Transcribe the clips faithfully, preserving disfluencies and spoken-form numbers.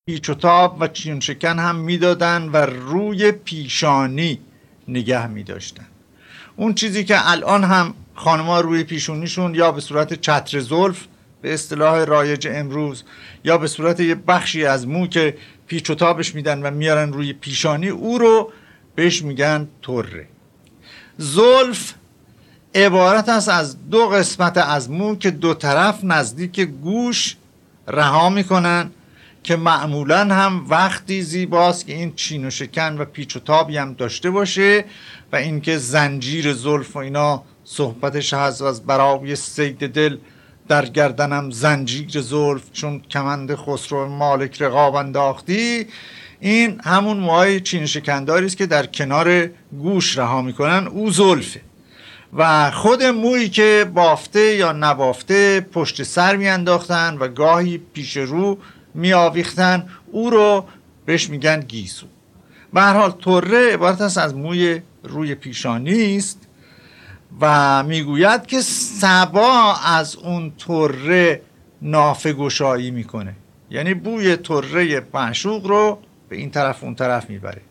پیچ و تاب و چین شکن هم میدادن و روی پیشانی نگه میداشتن. اون چیزی که الان هم خانم‌ها روی پیشونیشون یا به صورت چتر زلف به اصطلاح رایج امروز یا به صورت یه بخشی از مو که پیچ و تابش میدن و میارن روی پیشانی، او رو بهش میگن طره. زلف عبارت است از دو قسمت از مو که دو طرف نزدیک گوش رها میکنن که معمولا هم وقتی زیباست که این چین و شکن و پیچ و تابی هم داشته باشه و اینکه زنجیر زلف و اینا صحبتش هست از برای صید دل در گردنم زنجیر زلف چون کمند خسرو مالک رقاب انداختی. این همون موهای چین شکنداری است که در کنار گوش رها میکنن، او زلفه. و خود مویی که بافته یا نبافته پشت سر میانداختن و گاهی پیش رو میآویختن، او رو بهش میگن گیسو. به هر حال طره عبارت است از موی روی پیشانی است و میگوید که صبا از اون طره نافه گشایی میکنه، یعنی بوی طره معشوق رو به این طرف اون طرف میبره.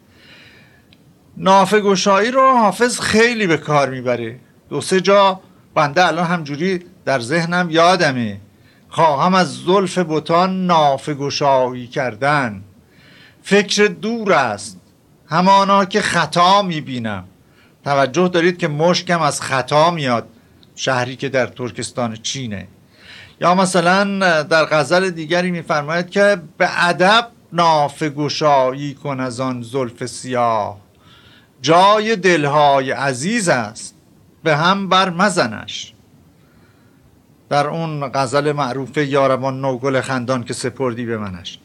نافه گشایی رو حافظ خیلی به کار میبره، دو سه جا بنده الان همجوری در ذهنم یادمه. خواهم از زلف بتان نافه گشایی کردن، فکر دور است همانا که خطا میبینم. توجه دارید که مشکم از خطا میاد، شهری که در ترکستان چینه. یا مثلا در غزل دیگری میفرماید که به ادب نافه گشایی کن از آن زلف سیاه، جای دلهای عزیز است به هم بر مزنش. در اون غزل معروف یارمان نوگل خندان که سپردی به منش.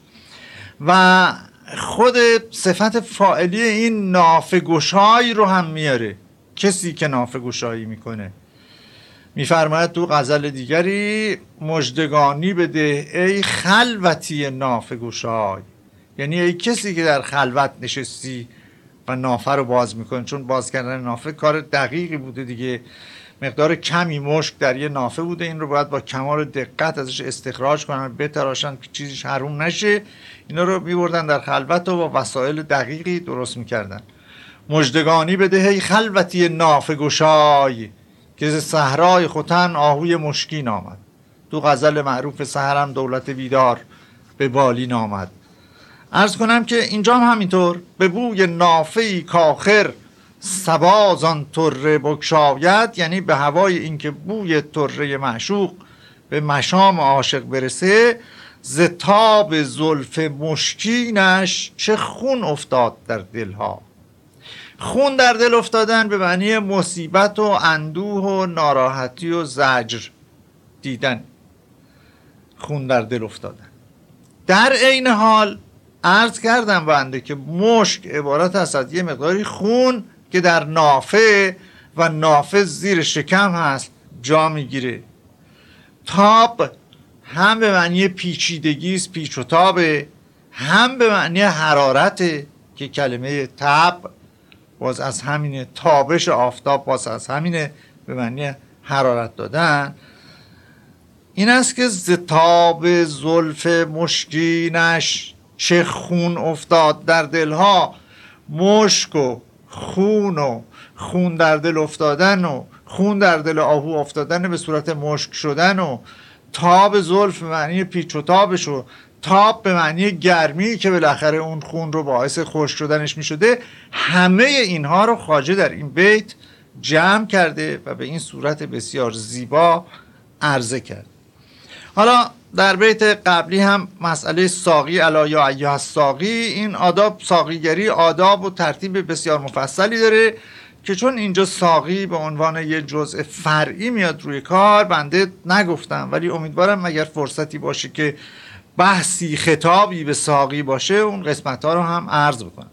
و خود صفت فاعلی این نافه گشایی رو هم میاره، کسی که نافه گشایی میکنه. میفرماید تو غزل دیگری مژدگانی بده ای خلوتی نافه گشای، یعنی ای کسی که در خلوت نشستی و نافه رو باز میکنه، چون باز کردن نافه کار دقیقی بوده دیگه، مقدار کمی مشک در یه نافه بوده، این رو باید با کمال دقت ازش استخراج کنن، بتراشن که چیزیش حروم نشه. اینا رو میبردن در خلوت و با وسایل دقیقی درست میکردن. مژدگانی بده ای خلوتی نافه گشای، که ز صحرای ختن آهوی مشکین آمد. تو غزل معروف سحرم دولت بیدار به بالین آمد. عرض کنم که اینجا هم همینطور به بوی نافه‌ای کاخر صبا زان طره بگشاید، یعنی به هوای اینکه بوی طره معشوق به مشام عاشق برسه، ز تاب زلف مشکینش چه خون افتاد در دلها. خون در دل افتادن به معنی مصیبت و اندوه و ناراحتی و زجر دیدن، خون در دل افتادن. در عین حال عرض کردم بنده که مشک عبارت است از یه مقداری خون که در نافه و نافه زیر شکم هست جا میگیره. تاب هم به معنی پیچیدگی است، پیچ و تابه، هم به معنی حرارته که کلمه تب باز از همینه، تابش آفتاب باز از همینه، به معنی حرارت دادن. این است که ز تاب زلف مشکینش چه خون افتاد در دلها. مشک و خون و خون در دل افتادن و خون در دل آهو افتادن به صورت مشک شدن و تاب زلف به معنی پیچ و تابش و تاب به معنی گرمی که بالاخره اون خون رو باعث خشک شدنش می شده. همه اینها رو خواجه در این بیت جمع کرده و به این صورت بسیار زیبا عرضه کرد. حالا در بیت قبلی هم مسئله ساقی الا یا ایها الساقی، این آداب ساقیگری آداب و ترتیب بسیار مفصلی داره که چون اینجا ساقی به عنوان یه جزء فرعی میاد روی کار، بنده نگفتم، ولی امیدوارم اگر فرصتی باشه که بحثی خطابی به ساقی باشه اون قسمت ها رو هم عرض بکنم.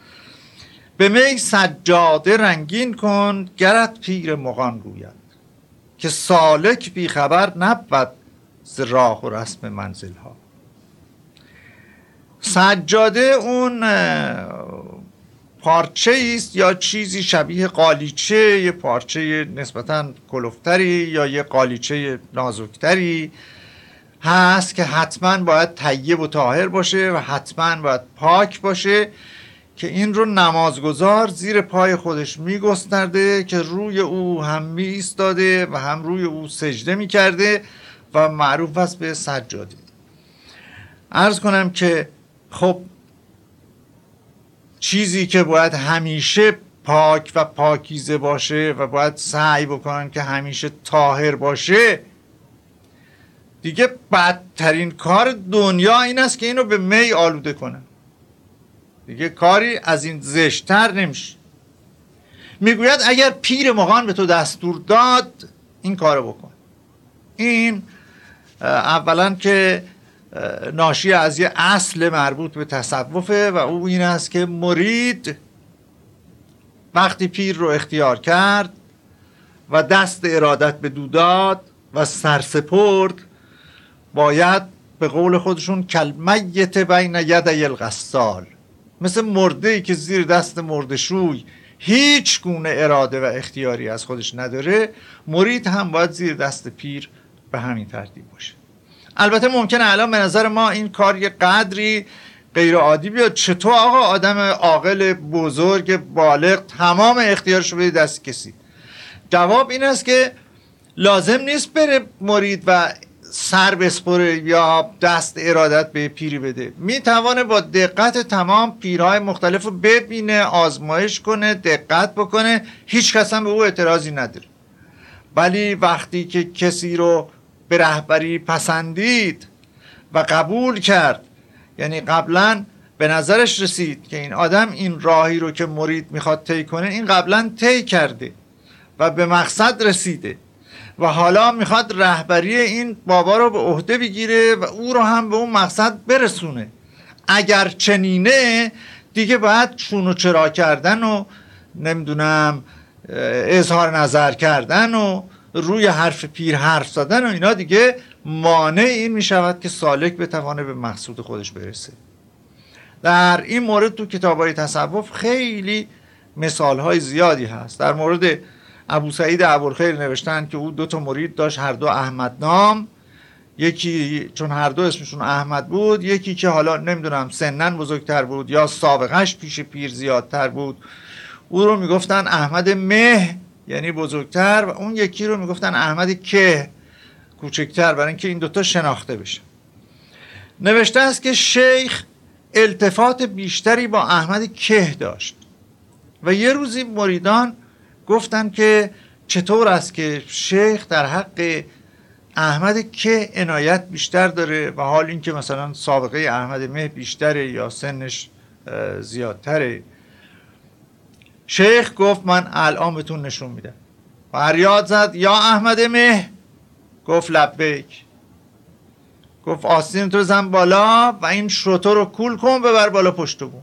به می سجاده رنگین کن گرت پیر مغان گوید، که سالک بی خبر نبود ز راه و رسم منزل ها. سجاده اون پارچه است یا چیزی شبیه قالیچه، یه پارچه نسبتاً کلفتری یا یه قالیچه نازکتری، هست که حتما باید طیب و طاهر باشه و حتما باید پاک باشه، که این رو نمازگزار زیر پای خودش میگسترده که روی او هم می ایستاده و هم روی او سجده میکرده و معروف است به سجاده. عرض کنم که خب چیزی که باید همیشه پاک و پاکیزه باشه و باید سعی بکنن که همیشه طاهر باشه، دیگه بدترین کار دنیا این است که اینو به می آلوده کنن. دیگه کاری از این زشتر نمیشه. میگوید اگر پیر مغان به تو دستور داد این کارو بکن. این اولا که ناشی از یه اصل مربوط به تصوفه و او این است که مرید وقتی پیر رو اختیار کرد و دست ارادت به دو داد و سرسپرد، باید به قول خودشون کلمیت بین یدی الغسال، مثل مرده‌ای که زیر دست مرده‌شوی هیچ گونه اراده و اختیاری از خودش نداره، مرید هم باید زیر دست پیر به همین ترتیب باشه. البته ممکنه الان به نظر ما این کار یه قدری غیر عادی بیاد، چطور آقا آدم عاقل بزرگ بالغ تمام اختیارش رو بده دست کسی؟ جواب این است که لازم نیست بره مرید و سر بسپره یا دست ارادت به پیری بده. میتوانه با دقت تمام پیرهای مختلف رو ببینه، آزمایش کنه، دقت بکنه، هیچ کس هم به او اعتراضی نداره. ولی وقتی که کسی رو به رهبری پسندید و قبول کرد، یعنی قبلا به نظرش رسید که این آدم این راهی رو که مرید میخواد طی کنه این قبلا طی کرده و به مقصد رسیده و حالا میخواد رهبری این بابا رو به عهده بگیره و او رو هم به اون مقصد برسونه، اگر چنینه دیگه باید چون و چرا کردن و نمیدونم اظهار نظر کردن و روی حرف پیر حرف زدن و اینا دیگه مانع این میشود که سالک بتوانه به مقصود خودش برسه. در این مورد تو کتاب‌های تصوف خیلی مثال‌های زیادی هست. در مورد ابو سعید ابوالخیر نوشتن که او دو تا مرید داشت، هر دو احمد نام، یکی چون هر دو اسمشون احمد بود، یکی که حالا نمیدونم سنن بزرگتر بود یا سابقش پیش پیر زیادتر بود، او رو میگفتن احمد مه یعنی بزرگتر، و اون یکی رو میگفتن احمد که کوچکتر، برای اینکه این دوتا شناخته بشه. نوشته است که شیخ التفات بیشتری با احمد که داشت و یه روزی مریدان گفتن که چطور است که شیخ در حق احمد که عنایت بیشتر داره و حال این که مثلا سابقه احمد مه بیشتره یا سنش زیادتره. شیخ گفت من الان بهتون نشون میدم. فریاد زد یا احمد مه؟ گفت لبیک. گفت آستین تو زن بالا و این شتر رو کول کن ببر بالا پشت بون.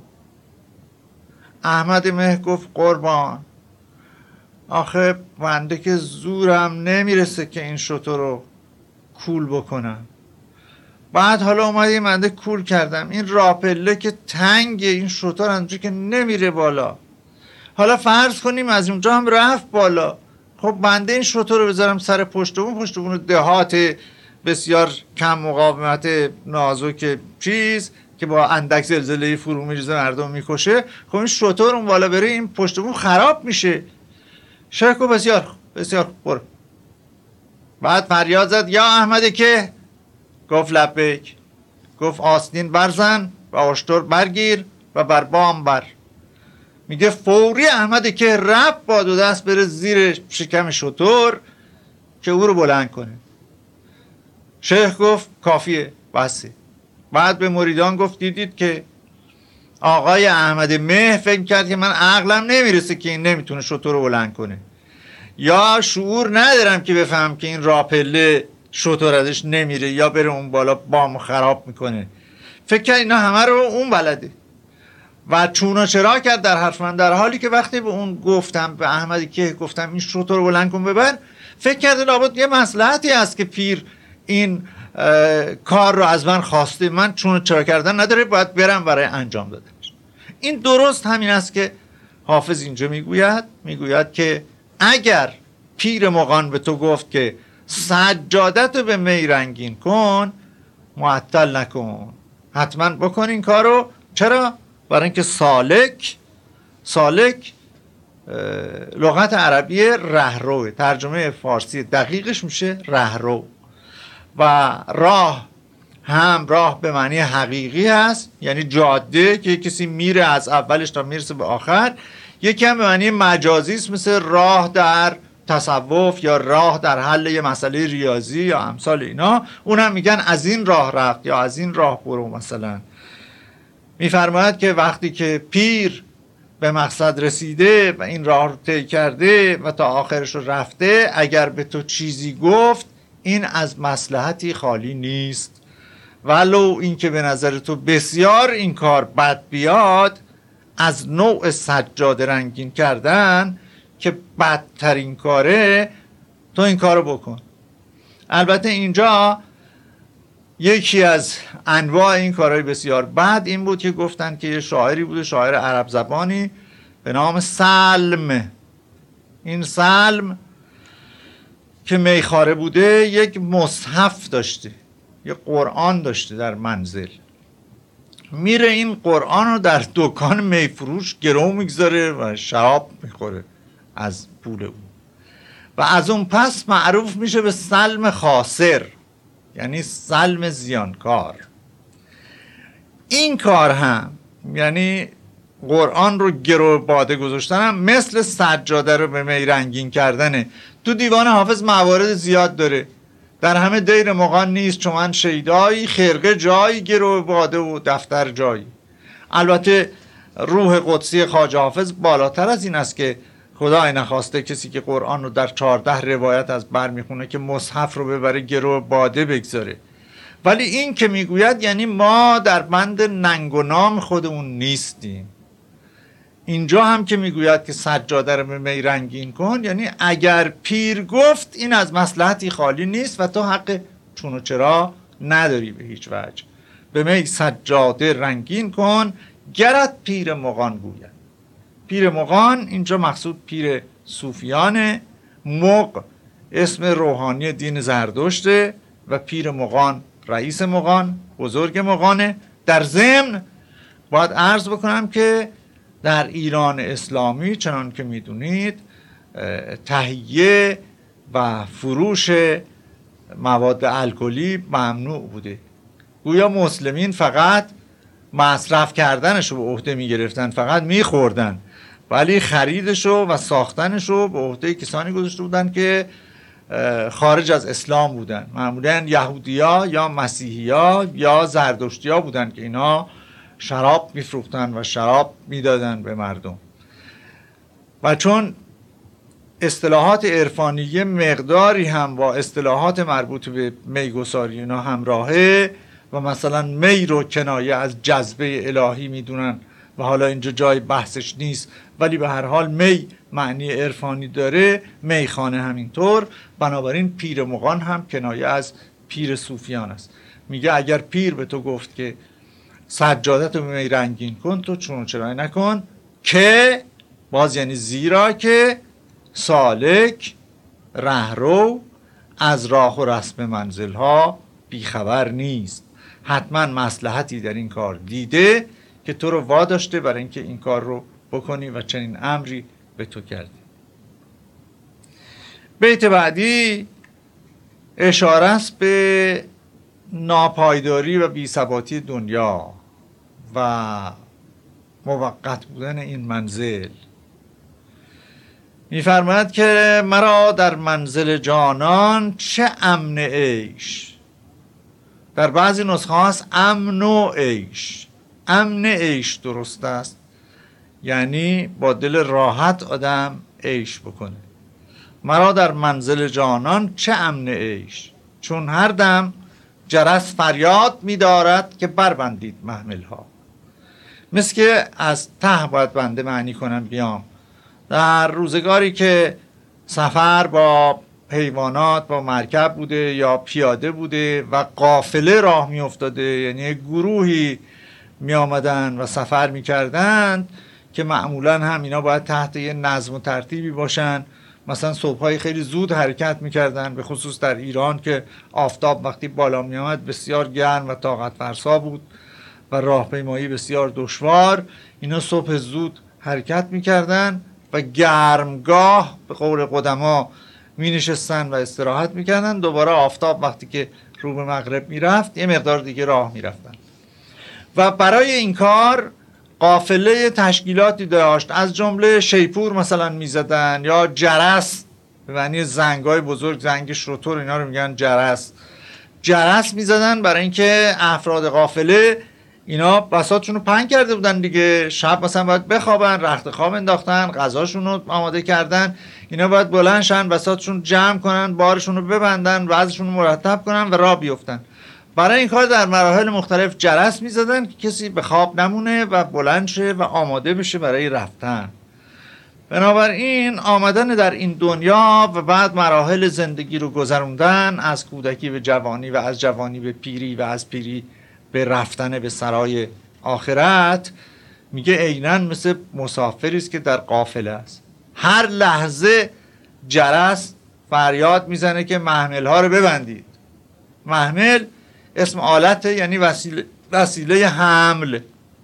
احمد مه گفت قربان، آخه بنده که زورم نمیرسه که این شتر رو کول بکنم. بعد حالا اومدیم بنده کول کردم، این راپله که تنگه، این شتر اونجا که نمیره بالا، حالا فرض کنیم از اونجا هم رفت بالا، خب بنده این شتر رو بذارم سر پشت بون، پشت بون دهات بسیار کم مقاومت نازک چیز که با اندک زلزله فرو میریزه مردم میکشه، خب این شتر اون بالا بره این پشت بون خراب میشه. شیخ گفت بسیار بسیار برو. بعد فریاد زد یا احمد که؟ گفت لبیک. گفت آستین برزن و آشتر برگیر و بر بام بر. میگه فوری احمد که رفت با دو دست بره زیر شکم شتر که او رو بلند کنه. شیخ گفت کافیه بسه. بعد به مریدان گفت دیدید که آقای احمد مه فکر کرد که من عقلم نمیرسه که این نمیتونه شتر رو بلند کنه، یا شعور ندارم که بفهم که این راپله شتر ازش نمیره یا بره اون بالا بام خراب میکنه. فکر کرد اینا همه رو اون بلده و چونا چرا کرد در حرف من، در حالی که وقتی به اون گفتم، به احمدی که گفتم این شتر رو بلند کن ببر، فکر کرده لابد یه مصلحتی هست که پیر این کار رو از من خواسته، من چونا چرا کردن نداره، باید برم برای انجام دادنش. این درست همین است که حافظ اینجا میگوید، میگوید که اگر پیر مغان به تو گفت که سجادت رو به می رنگین کن، معطل نکن، حتما بکن این کارو. چرا؟ برای اینکه سالک سالک لغت عربی رهرو، ترجمه فارسی دقیقش میشه رهرو. و راه هم راه به معنی حقیقی هست، یعنی جاده که کسی میره از اولش تا میرسه به آخر. یکی هم به معنی مجازی است، مثل راه در تصوف یا راه در حل یه مسئله ریاضی یا امثال اینا. اون هم میگن از این راه رفت یا از این راه برو. مثلا میفرماید که وقتی که پیر به مقصد رسیده و این راه رو طی کرده و تا آخرش رو رفته، اگر به تو چیزی گفت این از مصلحتی خالی نیست، ولو این که به نظر تو بسیار این کار بد بیاد، از نوع سجاده رنگین کردن که بدترین کاره، تو این کارو بکن. البته اینجا یکی از انواع این کارهای بسیار بد این بود که گفتن که یه شاعری بوده، شاعر عرب زبانی به نام سلم. این سلم که میخاره بوده یک مصحف داشته، یک قرآن داشته در منزل. میره این قرآن رو در دکان میفروش گرو میگذاره و شراب میخوره از پول اون، و از اون پس معروف میشه به سلم خاسر، یعنی سلم زیانکار. این کار هم یعنی قرآن رو گرو باده گذاشتن هم مثل سجاده رو به می رنگین کردنه. تو دیوان حافظ موارد زیاد داره، در همه دیر مغان نیست چون شیدایی، خرقه جایی، گرو باده و دفتر جایی. البته روح قدسی خواجه حافظ بالاتر از این است که خدای نخواسته کسی که قرآن رو در چهارده روایت از بر میخونه که مصحف رو ببره گرو باده بگذاره. ولی این که میگوید یعنی ما در بند ننگ و نام خودمون نیستیم. اینجا هم که میگوید که سجاده رو به می رنگین کن، یعنی اگر پیر گفت این از مصلحتی خالی نیست و تو حق چون و چرا نداری به هیچ وجه. به می سجاده رنگین کن گرت پیر مغان گوید. پیر مغان اینجا مقصود پیر صوفیانه. مغ اسم روحانی دین زردشته و پیر مغان رئیس مغان، بزرگ مغانه. در ضمن باید عرض بکنم که در ایران اسلامی چنان که میدونید تهیه و فروش مواد الکلی ممنوع بوده. گویا مسلمین فقط مصرف کردنشو به عهده میگرفتن، فقط میخوردن، ولی خریدشو و ساختنشو به عهده کسانی گذاشته بودن که خارج از اسلام بودن، معمولا یهودیا یا مسیحیا یا زردشتیا بودن که اینا شراب میفروختن و شراب میدادن به مردم. و چون اصطلاحات عرفانی مقداری هم با اصطلاحات مربوط به میگساری اینا همراهه و مثلا می رو کنایه از جذبه الهی میدونن و حالا اینجا جای بحثش نیست، ولی به هر حال می معنی عرفانی داره، میخانه همینطور. بنابراین پیر مغان هم کنایه از پیر صوفیان است. میگه اگر پیر به تو گفت که سجادت رو می رنگین کن، تو چون چرا نکن، که باز یعنی زیرا که سالک رهرو از راه و رسم منزل ها بیخبر نیست، حتما مصلحتی در این کار دیده که تو رو واداشته برای اینکه این کار رو بکنی و چنین امری به تو کرده. بیت بعدی اشاره است به ناپایداری و بی‌ثباتی دنیا و موقت بودن این منزل. می‌فرماید که مرا در منزل جانان چه امن عیش. در بعضی نسخه هست امن و عیش. امن عیش درست است، یعنی با دل راحت آدم عیش بکنه. مرا در منزل جانان چه امن عیش، چون هر دم جرس فریاد می‌دارد که بربندید محمل ها. مثل که از ته باید بنده معنی کنم بیام. در روزگاری که سفر با حیوانات با مرکب بوده یا پیاده بوده و قافله راه می افتاده، یعنی گروهی می آمدن و سفر می کردند که معمولا هم اینا باید تحت یه نظم و ترتیبی باشن. مثلا صبح‌های خیلی زود حرکت میکردن، به خصوص در ایران که آفتاب وقتی بالا می آمد بسیار گرم و طاقت فرسا بود و راهپیمایی بسیار دشوار. اینا صبح زود حرکت میکردن و گرمگاه به قول قدما می نشستن و استراحت میکردن. دوباره آفتاب وقتی که رو به مغرب میرفت یه مقدار دیگه راه میرفتن و برای این کار قافله تشکیلاتی داشت، از جمله شیپور مثلا میزدن یا جرس، به معنی زنگای بزرگ، زنگ شتر اینا رو میگن جرس. جرس میزدن برای اینکه افراد قافله اینا بساطشون رو پنگ کرده بودن دیگه، شب مثلا باید بخوابن، رخت خواب انداختن، غذاشون رو آماده کردن، اینا باید بلند شن، بساطشون جمع کنن، بارشون رو ببندن، وضعشون رو مرتب کنن و راه بیفتن. برای این کار در مراحل مختلف جرس میزدن که کسی به خواب نمونه و بلند شه و آماده بشه برای رفتن. بنابراین آمدن در این دنیا و بعد مراحل زندگی رو گذروندن، از کودکی به جوانی و از جوانی به پیری و از پیری به رفتن به سرای آخرت، میگه عیناً مثل مسافری است که در قافله است. هر لحظه جرس فریاد میزنه که محمل ها رو ببندید. محمل اسم آلته، یعنی وسیله, وسیله حمل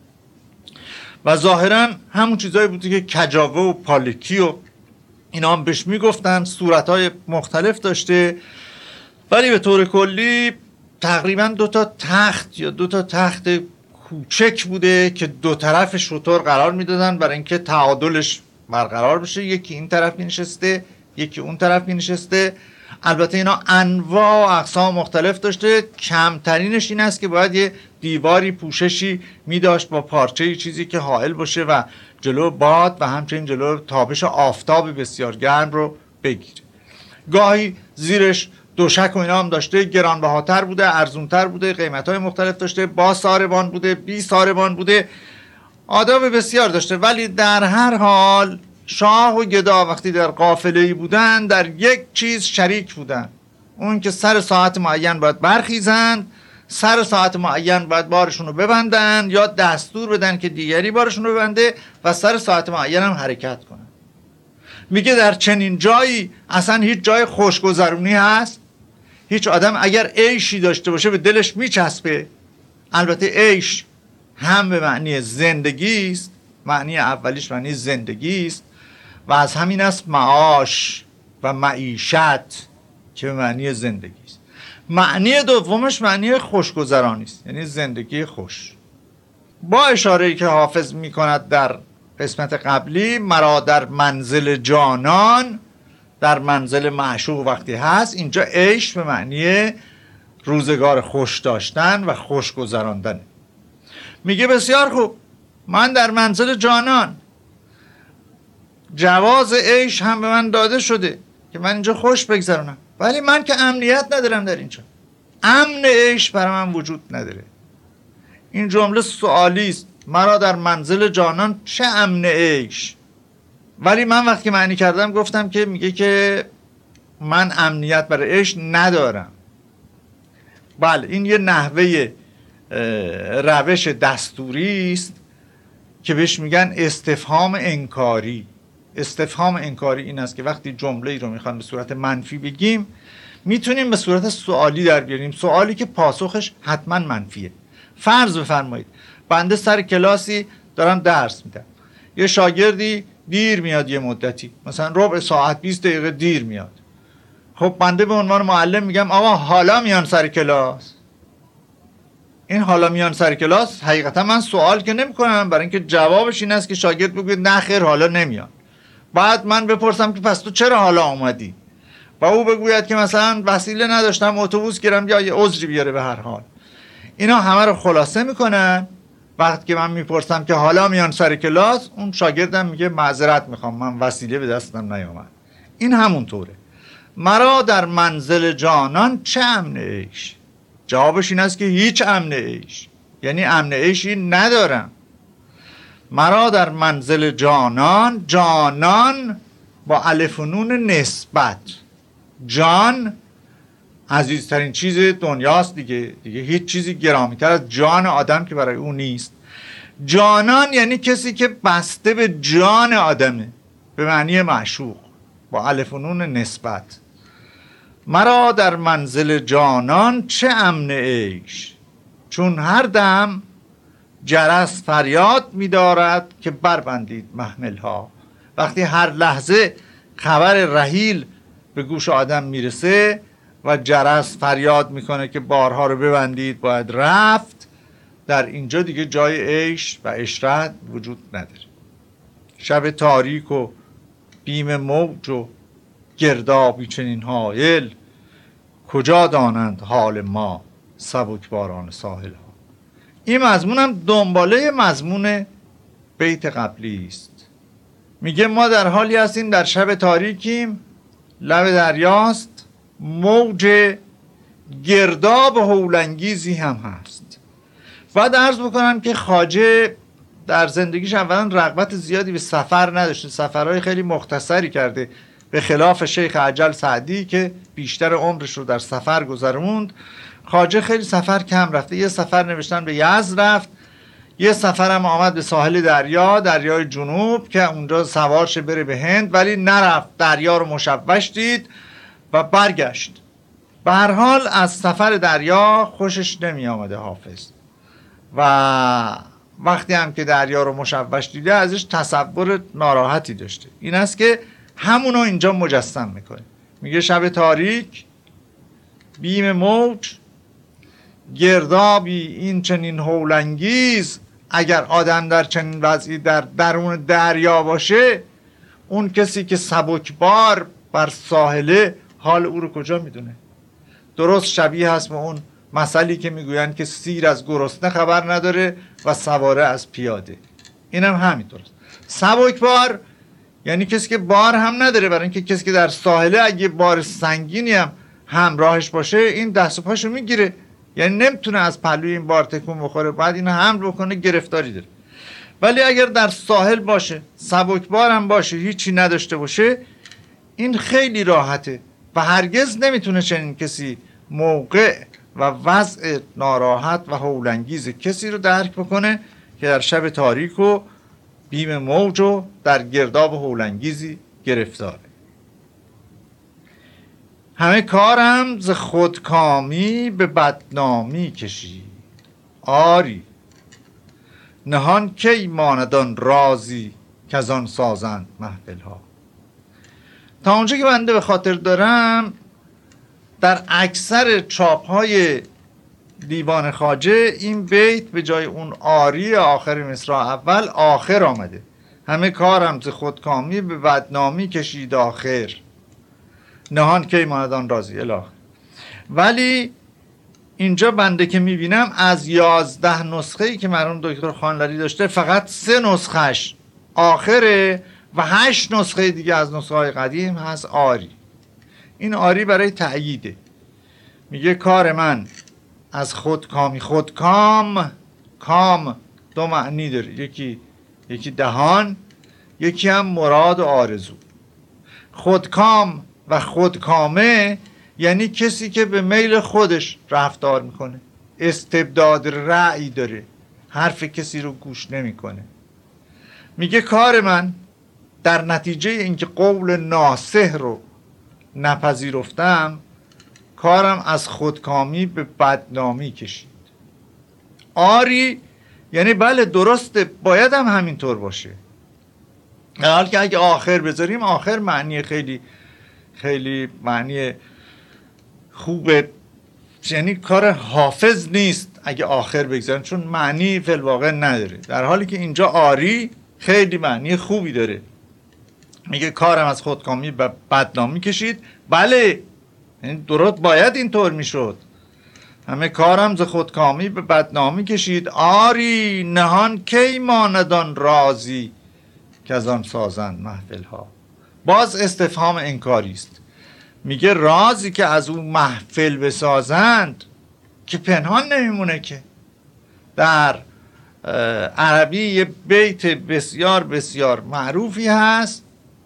و ظاهرا همون چیزایی بوده که کجاوه و پالکی و اینا هم بهش میگفتن. صورتهای مختلف داشته ولی به طور کلی تقریبا دو تا تخت یا دو تا تخت کوچک بوده که دو طرف شتر قرار میدادن برای اینکه تعادلش برقرار بشه. یکی این طرف نشسته، یکی اون طرف نشسته. البته اینا انواع و اقسام مختلف داشته. کمترینش این است که باید یه دیواری پوششی می داشت با پارچه چیزی که حائل باشه و جلو باد و همچنین جلو تابش آفتاب بسیار گرم رو بگیره. گاهی زیرش دوشک و اینا هم داشته، گرانبهاتر بوده، ارزونتر بوده، قیمت‌های مختلف داشته، با ساربان بوده، بی ساربان بوده، آداب بسیار داشته. ولی در هر حال شاه و گدا وقتی در قافله‌ای بودن در یک چیز شریک بودن، اون که سر ساعت معین باید برخیزند، سر ساعت معین باید بارشون رو ببندن یا دستور بدن که دیگری بارشون رو ببنده و سر ساعت معین هم حرکت کنن. میگه در چنین جایی اصلا هیچ جای خوشگذرونی هست؟ هیچ آدم اگر عیشی داشته باشه به دلش میچسبه. البته عیش هم به معنی زندگی است، معنی اولیش معنی زندگی است و از همین است معاش و معیشت که به معنی زندگی است. معنی دومش معنی خوشگذرانی است، یعنی زندگی خوش. با اشاره‌ای که حافظ می‌کند در قسمت قبلی، مرا در منزل جانان، در منزل معشوق وقتی هست، اینجا عیش به معنی روزگار خوش داشتن و خوش گذراندن. میگه بسیار خوب، من در منزل جانان، جواز عیش هم به من داده شده که من اینجا خوش بگذرونم، ولی من که امنیت ندارم در اینجا، امن عیش برای من وجود نداره. این جمله سوالی است، مرا در منزل جانان چه امن عیش؟ ولی من وقتی معنی کردم گفتم که میگه که من امنیت برای عیش ندارم. بله، این یه نحوه روش دستوری است که بهش میگن استفهام انکاری. استفهام انکاری این است که وقتی جمله ای رو میخوان به صورت منفی بگیم میتونیم به صورت سوالی در بیاریم، سوالی که پاسخش حتما منفیه. فرض بفرمایید بنده سر کلاسی دارم درس میدم، یه شاگردی دیر میاد، یه مدتی مثلا ربع ساعت بیست دقیقه دیر میاد. خب بنده به عنوان معلم میگم آقا حالا میان سر کلاس. این حالا میان سر کلاس حقیقتا من سوال که نمی کنم، برای اینکه جوابش این است که شاگرد بگه نه خیر حالا نمیان. بعد من بپرسم که پس تو چرا حالا آمدی؟ و او بگوید که مثلا وسیله نداشتم، اتوبوس گرفتم یا یه عذری بیاره. به هر حال اینا همه رو خلاصه میکنن. وقتی که من میپرسم که حالا میان سر کلاس، اون شاگردم میگه معذرت میخوام من وسیله به دستم نیامد. این همونطوره. مرا در منزل جانان چه امن عیش؟ جوابش این است که هیچ امن عیش، یعنی امن عیشی ندارم. مرا در منزل جانان، جانان با الف و نون نسبت، جان عزیزترین چیز دنیاست دیگه، دیگه هیچ چیزی گرامی‌تر از جان آدم که برای او نیست. جانان یعنی کسی که بسته به جان آدمه، به معنی معشوق. با الف و نون نسبت. مرا در منزل جانان چه امن عیش، چون هر دم جرس فریاد می‌دارد که بربندید محمل‌ها. وقتی هر لحظه خبر رحیل به گوش آدم میرسه و جرس فریاد میکنه که بارها رو ببندید، باید رفت، در اینجا دیگه جای عیش و عشرت وجود نداره. شب تاریک و بیم موج و گردابی چنین حایل، کجا دانند حال ما سبکباران ساحل ها. این مضمون هم دنباله مضمون بیت قبلی است. میگه ما در حالی هستیم در شب تاریکیم، لب دریاست، موج گرداب هولانگیزی هم هست. باید عرض بکنم که خواجه در زندگیش اولا رغبت زیادی به سفر نداشته، سفرهای خیلی مختصری کرده، به خلاف شیخ عجل سعدی که بیشتر عمرش رو در سفر گذروند. خواجه خیلی سفر کم رفته. یه سفر نوشتن به یزد رفت، یه سفر هم آمد به ساحل دریا، دریای جنوب، که اونجا سوار شه بره به هند، ولی نرفت، دریا رو مشوش دید و برگشت. به هر حال از سفر دریا خوشش نمی آمده حافظ و وقتی هم که دریا رو مشوش دیده ازش تصور ناراحتی داشته. این است که همونو اینجا مجسم میکنه. میگه شب تاریک، بیم موج، گردابی این چنین هولانگیز. اگر آدم در چنین وضعی در درون دریا باشه، اون کسی که سبکبار بر ساحله حال او رو کجا میدونه؟ درست شبیه هست به اون مثلی که میگویند که سیر از گرسنه خبر نداره و سواره از پیاده. اینم هم همینطوره. سبکبار یعنی کسی که بار هم نداره، برای اینکه کسی که در ساحله اگه بار سنگینی هم همراهش باشه این دست و پاشو میگیره، یعنی نمیتونه از پهلوی این بار تکون بخوره، بعد اینو حمل بکنه، گرفتاری داره. ولی اگر در ساحل باشه، سبکبار هم باشه، هیچی نداشته باشه، این خیلی راحته و هرگز نمیتونه چنین کسی موقع و وضع ناراحت و هولانگیز کسی رو درک بکنه که در شب تاریک و بیم موج و در گرداب هولانگیزی گرفتاره. همه کارم ز خودکامی به بدنامی کشید، آری نهان کی ماندان رازی که از آن سازند محفل ها. تا اونجا که بنده به خاطر دارم در اکثر چاپ های دیوان خواجه این بیت به جای اون آری آخر مصرع اول آخر آمده. همه کارم ز خودکامی به بدنامی کشید آخر، نهان کی ماندان رازی الاخر. ولی اینجا بنده که میبینم از یازده نسخه‌ای که مرحوم دکتر خانلری داشته فقط سه نسخهش آخره و هشت نسخه دیگه از نسخه های قدیم هست آری. این آری برای تأییده. میگه کار من از خودکامی، خودکام، کام دو معنی داره، یکی یکی دهان، یکی هم مراد و آرزو. خودکام و خودکامه یعنی کسی که به میل خودش رفتار میکنه، استبداد رأی داره، حرف کسی رو گوش نمیکنه. میگه کار من در نتیجه اینکه قول ناصح رو نپذیرفتم، کارم از خودکامی به بدنامی کشید. آری یعنی بله درسته، باید هم همینطور باشه، در حال که اگه آخر بذاریم، آخر معنی خیلی خیلی معنی خوبه، یعنی کار حافظ نیست اگه آخر بگذاریم، چون معنی فی الواقع نداره. در حالی که اینجا آری خیلی معنی خوبی داره. میگه کارم از خودکامی به بدنامی کشید. بله یعنی درست باید اینطور میشد. همه کارم ز خودکامی به بدنامی کشید، آری نهان کی ماندان رازی که از آن سازند محفل ها. باز استفهام انکاری است. میگه رازی که از اون محفل بسازند که پنهان نمیمونه که. در عربی یه بیت بسیار بسیار معروفی هست،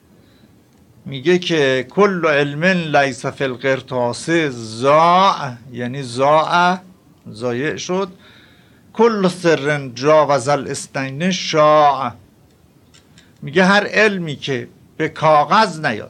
میگه که کل علم لیس فی القرطاس ضاع، یعنی ضاع ضایع شد، کل سر جاوز الاثنین شاع. میگه هر علمی که به کاغذ نیاد،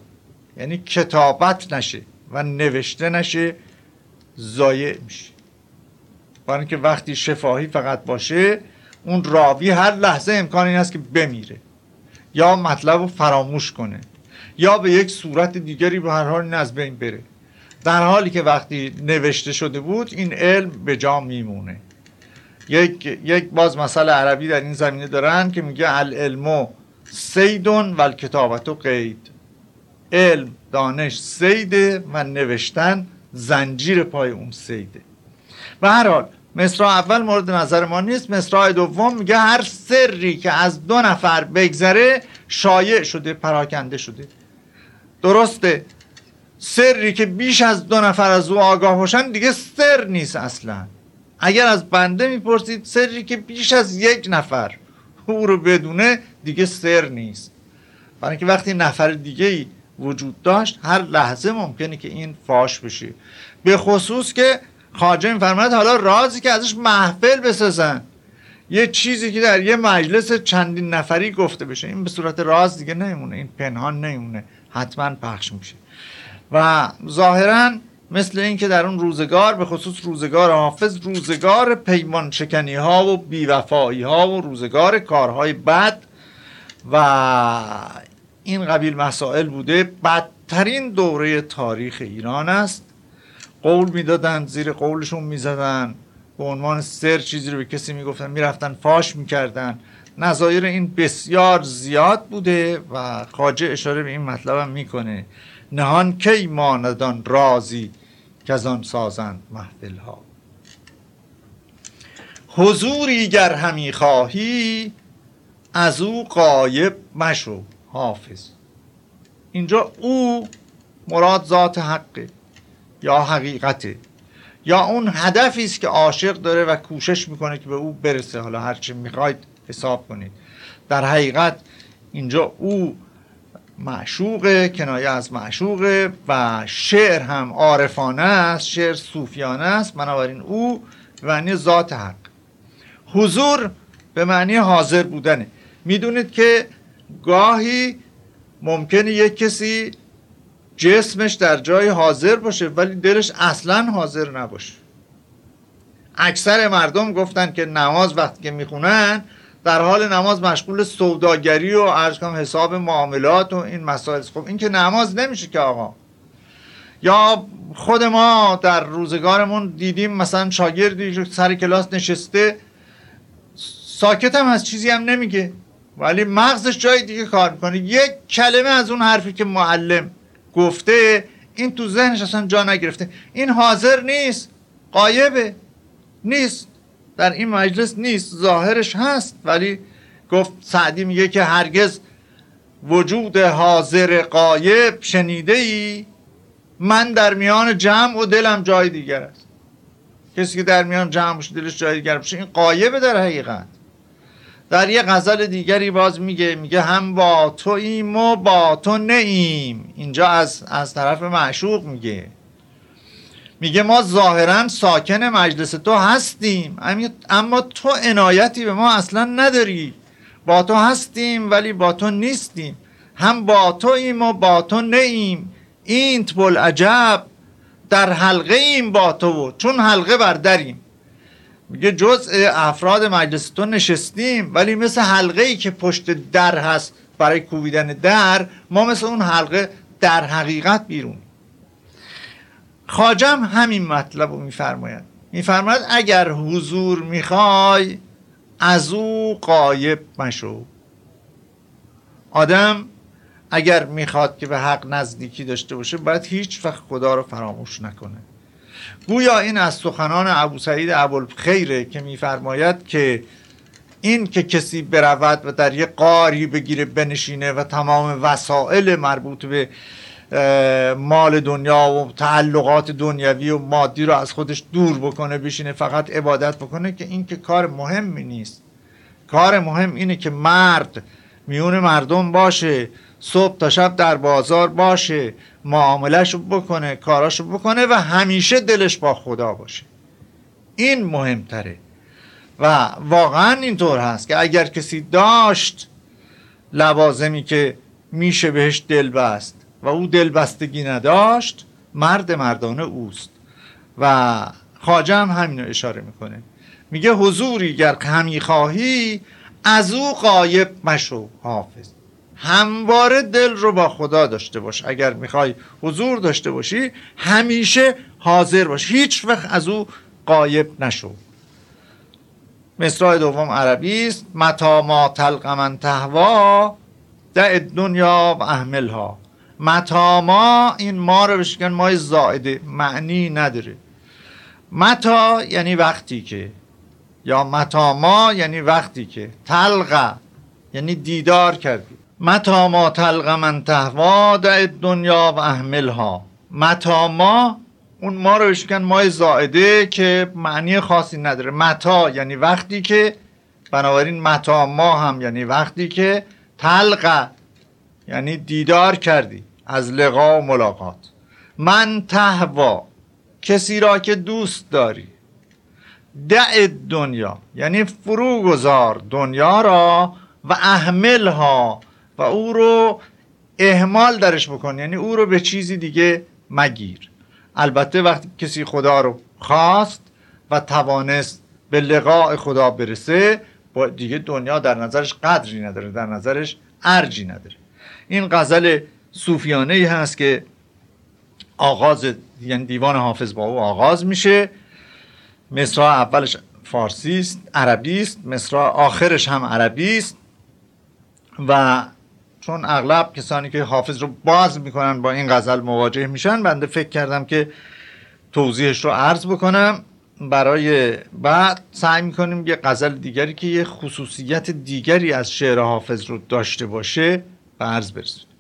یعنی کتابت نشه و نوشته نشه ضایع میشه. برای اینکه وقتی شفاهی فقط باشه اون راوی هر لحظه امکان این هست که بمیره یا مطلب رو فراموش کنه یا به یک صورت دیگری به هر حال این از بین بره، در حالی که وقتی نوشته شده بود این علم به جا میمونه. یک یک باز مسئله عربی در این زمینه دارن که میگه العلم صیدون و الکتابت قید. علم، دانش صیده و نوشتن زنجیر پای اون صیده. به هر حال مصرع اول مورد نظر ما نیست. مصرع دوم میگه هر سری که از دو نفر بگذره شایع شده، پراکنده شده. درسته سری که بیش از دو نفر از او آگاه باشن دیگه سر نیست اصلا. اگر از بنده میپرسید سری که بیش از یک نفر او رو بدونه دیگه سر نیست، برای اینکه وقتی نفر دیگه ای وجود داشت هر لحظه ممکنه که این فاش بشه. به خصوص که خواجه میفرماید حالا رازی که ازش محفل بسازن، یه چیزی که در یه مجلس چندین نفری گفته بشه، این به صورت راز دیگه نمیمونه، این پنهان نمیمونه، حتما پخش میشه. و ظاهرا مثل این که در اون روزگار، به خصوص روزگار حافظ، روزگار پیمان شکنی ها و بیوفایی ها و روزگار کارهای بد و این قبیل مسائل بوده. بدترین دوره تاریخ ایران است. قول میدادن، زیر قولشون میزدن، به عنوان سر چیزی رو به کسی میگفتن میرفتن فاش میکردن. نظایر این بسیار زیاد بوده و خواجه اشاره به این مطلب هم میکنه: نهان کی ماندان رازی که از آن سازند محفل ها. حضوری گر همی خواهی از او غایب مشو حافظ. اینجا او مراد ذات حقه یا حقیقته یا اون هدفی است که عاشق داره و کوشش میکنه که به او برسه. حالا هر چی میخواید حساب کنید. در حقیقت اینجا او معشوقه، کنایه از معشوقه و شعر هم عارفانه است، شعر صوفیانه است. بنابراین او به معنی ذات حق. حضور به معنی حاضر بودنه. میدونید که گاهی ممکنه یک کسی جسمش در جای حاضر باشه ولی دلش اصلا حاضر نباشه. اکثر مردم گفتن که نماز وقتی که میخونن در حال نماز مشغول سوداگری و عرض کنم حساب معاملات و این مسائل. خب این که نماز نمیشه که آقا. یا خود ما در روزگارمون دیدیم مثلا شاگردی سر کلاس نشسته ساکت هم از چیزی هم نمیگه ولی مغزش جای دیگه کار میکنه. یک کلمه از اون حرفی که معلم گفته این تو ذهنش اصلا جا نگرفته. این حاضر نیست، غایبه، نیست، در این مجلس نیست. ظاهرش هست ولی گفت سعدی میگه که هرگز وجود حاضر غایب شنیده ای؟ من در میان جمع و دلم جای دیگر است. کسی که در میان جمع باشه دلش جای دیگر باشه این غایبه در حقیقت. در یه غزل دیگری باز میگه میگه هم با تو ایم و با تو نه ایم. اینجا از از طرف معشوق میگه میگه ما ظاهرا ساکن مجلس تو هستیم اما تو عنایتی به ما اصلا نداری. با تو هستیم ولی با تو نیستیم. هم با تو ایم و با تو نه ایم. اینت بوالعجب در حلقه ایم با تو چون حلقه بر دریم. میگه جزء افراد مجلس تو نشستیم ولی مثل حلقه ای که پشت در هست برای کوبیدن در، ما مثل اون حلقه در حقیقت بیرون. خواجه هم همین مطلب رو میفرماید. میفرماید اگر حضور میخوای از او غایب مشو. آدم اگر میخواد که به حق نزدیکی داشته باشه باید هیچ وقت خدا رو فراموش نکنه. گویا این از سخنان ابو سعید ابوالخیره که میفرماید که این که کسی برود و در یک غاری بگیره بنشینه و تمام وسایل مربوط به مال دنیا و تعلقات دنیوی و مادی رو از خودش دور بکنه بشینه فقط عبادت بکنه، که این که کار مهمی نیست. کار مهم اینه که مرد میون مردم باشه، صبح تا شب در بازار باشه، معاملهشو بکنه، کاراشو بکنه و همیشه دلش با خدا باشه. این مهمتره. و واقعا اینطور هست که اگر کسی داشت لوازمی که میشه بهش دل بست و او دلبستگی نداشت مرد مردانه اوست. و خواجه هم همینو اشاره میکنه، میگه حضوری گر همی خواهی از او غایب مشو حافظ. همواره دل رو با خدا داشته باش، اگر میخوای حضور داشته باشی همیشه حاضر باش، هیچ وقت از او غایب نشو. مصرع دوم عربی است. متی ما تلق من تهوا دع دنیا و اهملها. متی ما، این ما رو بشکن مای زائده، معنی نداره. متی یعنی وقتی که، یا متی ما یعنی وقتی که، تلقه یعنی دیدار کردی. متی ما تلق من تهوا دع دنیا و اهملها. متی ما، اون ما رو بشکن مای زائده که معنی خاصی نداره. متی یعنی وقتی که، بنابراین متی ما هم یعنی وقتی که، تلقه یعنی دیدار کردی، از لقا و ملاقات. من تهوا، کسی را که دوست داری. دع دنیا یعنی فرو گذار دنیا را، و اهملها و او رو اهمال درش بکن، یعنی او رو به چیزی دیگه مگیر. البته وقتی کسی خدا رو خواست و توانست به لقاء خدا برسه، با دیگه دنیا در نظرش قدری نداره، در نظرش ارجی نداره. این غزل صوفیانه ای هست که آغاز، یعنی دیوان حافظ با او آغاز میشه. مصرع اولش فارسی است، عربی است، مصرع آخرش هم عربی است. و چون اغلب کسانی که حافظ رو باز میکنن با این غزل مواجه میشن، بنده فکر کردم که توضیحش رو عرض بکنم. برای بعد سعی میکنیم یه غزل دیگری که یه خصوصیت دیگری از شعر حافظ رو داشته باشه به عرض برسیم.